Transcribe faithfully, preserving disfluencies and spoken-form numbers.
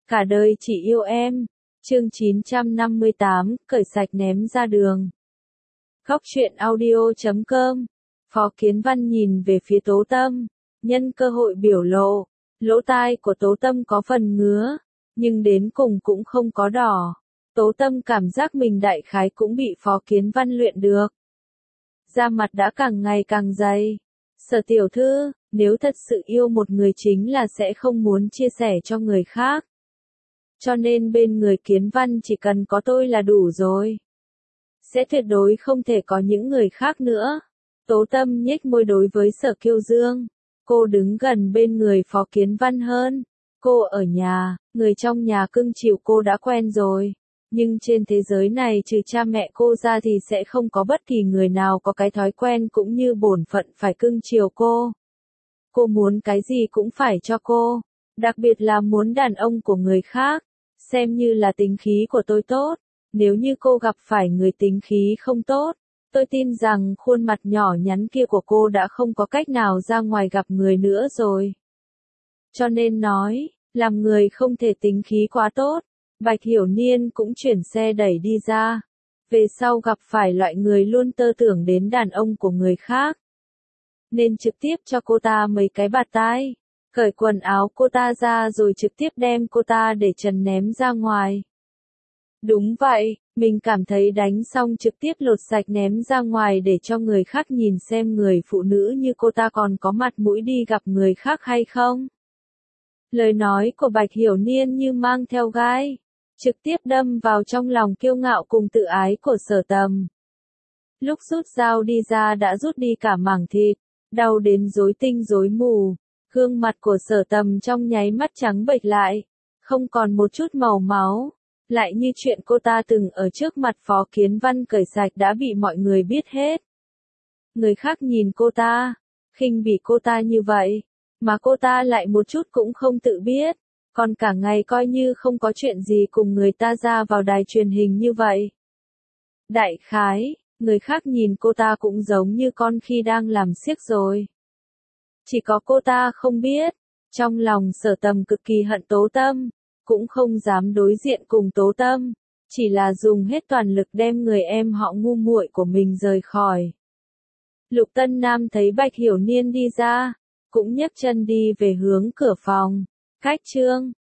Cả đời chỉ yêu em. Chương chín trăm năm mươi tám, cởi sạch ném ra đường. Góc truyện audio chấm com. Phó Kiến Văn nhìn về phía Tố Tâm, nhân cơ hội biểu lộ. Lỗ tai của Tố Tâm có phần ngứa, nhưng đến cùng cũng không có đỏ. Tố Tâm cảm giác mình đại khái cũng bị Phó Kiến Văn luyện được. Da mặt đã càng ngày càng dày. Sở tiểu thư, nếu thật sự yêu một người chính là sẽ không muốn chia sẻ cho người khác. Cho nên bên người Kiến Văn chỉ cần có tôi là đủ rồi. Sẽ tuyệt đối không thể có những người khác nữa. Tố Tâm nhếch môi đối với Sở Kiêu Dương. Cô đứng gần bên người Phó Kiến Văn hơn. Cô ở nhà, người trong nhà cưng chiều cô đã quen rồi. Nhưng trên thế giới này trừ cha mẹ cô ra thì sẽ không có bất kỳ người nào có cái thói quen cũng như bổn phận phải cưng chiều cô. Cô muốn cái gì cũng phải cho cô. Đặc biệt là muốn đàn ông của người khác. Xem như là tính khí của tôi tốt. Nếu như cô gặp phải người tính khí không tốt, tôi tin rằng khuôn mặt nhỏ nhắn kia của cô đã không có cách nào ra ngoài gặp người nữa rồi. Cho nên nói, làm người không thể tính khí quá tốt. Bạch Hiểu Niên cũng chuyển xe đẩy đi ra. Về sau gặp phải loại người luôn tơ tưởng đến đàn ông của người khác, nên trực tiếp cho cô ta mấy cái bạt tai, cởi quần áo cô ta ra rồi trực tiếp đem cô ta để trần ném ra ngoài. Đúng vậy, mình cảm thấy đánh xong trực tiếp lột sạch ném ra ngoài để cho người khác nhìn xem người phụ nữ như cô ta còn có mặt mũi đi gặp người khác hay không. Lời nói của Bạch Hiểu Niên như mang theo gai, trực tiếp đâm vào trong lòng kiêu ngạo cùng tự ái của Sở Tầm. Lúc rút dao đi ra đã rút đi cả mảng thịt, đau đến rối tinh rối mù. Gương mặt của Sở Tầm trong nháy mắt trắng bệch lại, không còn một chút màu máu. Lại như chuyện cô ta từng ở trước mặt Phó Kiến Văn cởi sạch đã bị mọi người biết hết. Người khác nhìn cô ta, khinh bỉ cô ta như vậy, mà cô ta lại một chút cũng không tự biết, còn cả ngày coi như không có chuyện gì cùng người ta ra vào đài truyền hình như vậy. Đại khái, người khác nhìn cô ta cũng giống như con khi đang làm xiếc rồi. Chỉ có cô ta không biết, trong lòng Sở Tầm cực kỳ hận Tố Tâm, cũng không dám đối diện cùng Tố Tâm, chỉ là dùng hết toàn lực đem người em họ ngu muội của mình rời khỏi. Lục Tân Nam thấy Bạch Hiểu Niên đi ra, cũng nhấc chân đi về hướng cửa phòng. Cách chương